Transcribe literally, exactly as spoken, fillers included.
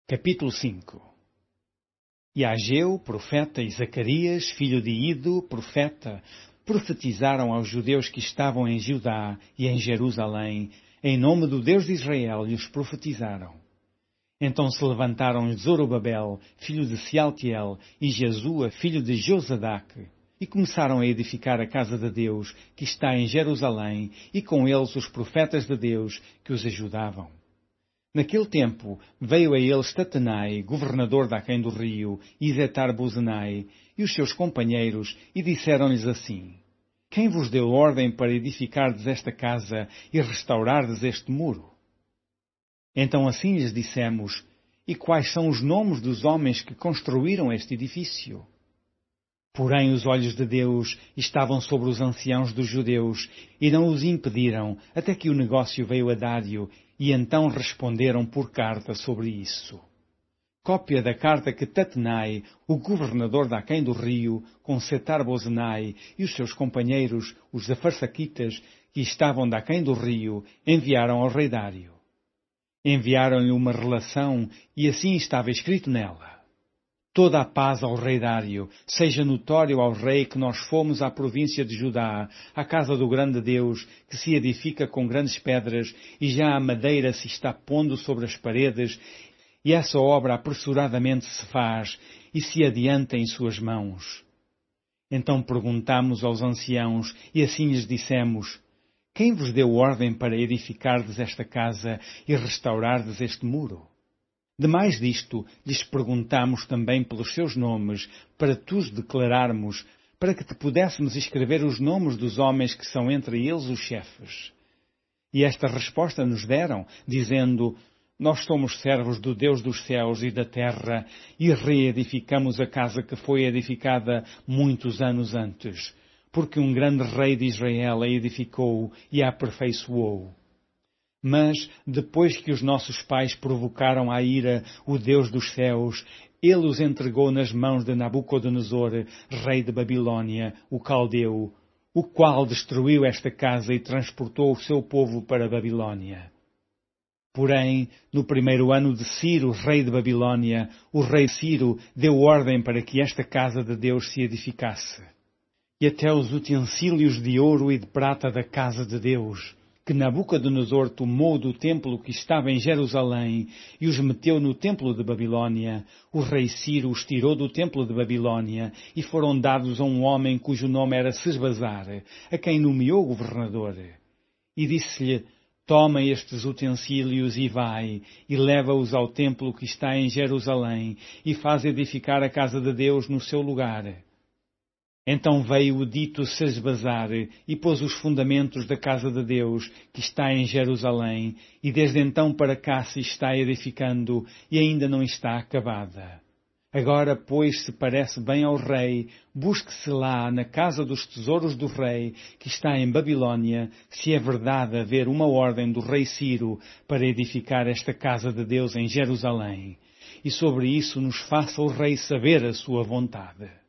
Capítulo cinco. E Ageu, profeta, e Zacarias, filho de Ido, profeta, profetizaram aos judeus que estavam em Judá e em Jerusalém, em nome do Deus de Israel, e os profetizaram. Então se levantaram Zorobabel, filho de Sealtiel, e Jesua, filho de Josadaque, e começaram a edificar a casa de Deus, que está em Jerusalém, e com eles os profetas de Deus, que os ajudavam. Naquele tempo veio a eles Tatenai, governador de aquém do rio, e Zetar-Bozenai, e os seus companheiros, e disseram-lhes assim: Quem vos deu ordem para edificardes esta casa e restaurardes este muro? Então assim lhes dissemos: E quais são os nomes dos homens que construíram este edifício? Porém os olhos de Deus estavam sobre os anciãos dos judeus, e não os impediram, até que o negócio veio a Dário, e então responderam por carta sobre isso. Cópia da carta que Tatenai, o governador de aquém do rio, com Setar-Bozenai e os seus companheiros, os Afarsaquitas, que estavam de aquém do rio, enviaram ao rei Dário. Enviaram-lhe uma relação, e assim estava escrito nela: Toda a paz ao rei Dário, seja notório ao rei que nós fomos à província de Judá, à casa do grande Deus, que se edifica com grandes pedras, e já a madeira se está pondo sobre as paredes, e essa obra apressuradamente se faz, e se adianta em suas mãos. Então perguntámos aos anciãos, e assim lhes dissemos: Quem vos deu ordem para edificardes esta casa e restaurardes este muro? Demais disto, lhes perguntamos também pelos seus nomes, para tu os declararmos, para que te pudéssemos escrever os nomes dos homens que são entre eles os chefes. E esta resposta nos deram, dizendo: Nós somos servos do Deus dos céus e da terra, e reedificamos a casa que foi edificada muitos anos antes, porque um grande rei de Israel a edificou e a aperfeiçoou. Mas, depois que os nossos pais provocaram à ira o Deus dos céus, ele os entregou nas mãos de Nabucodonosor, rei de Babilônia, o caldeu, o qual destruiu esta casa e transportou o seu povo para a Babilônia. Porém, no primeiro ano de Ciro, rei de Babilônia, o rei Ciro deu ordem para que esta casa de Deus se edificasse. E até os utensílios de ouro e de prata da casa de Deus, que Nabucodonosor tomou do templo que estava em Jerusalém e os meteu no templo de Babilônia, o rei Ciro os tirou do templo de Babilônia e foram dados a um homem cujo nome era Sesbazar, a quem nomeou governador. E disse-lhe: Toma estes utensílios e vai, e leva-os ao templo que está em Jerusalém, e faz edificar a casa de Deus no seu lugar. Então veio o dito Sesbazar e pôs os fundamentos da casa de Deus, que está em Jerusalém, e desde então para cá se está edificando, e ainda não está acabada. Agora, pois, se parece bem ao rei, busque-se lá, na casa dos tesouros do rei, que está em Babilônia, se é verdade haver uma ordem do rei Ciro para edificar esta casa de Deus em Jerusalém. E sobre isso nos faça o rei saber a sua vontade.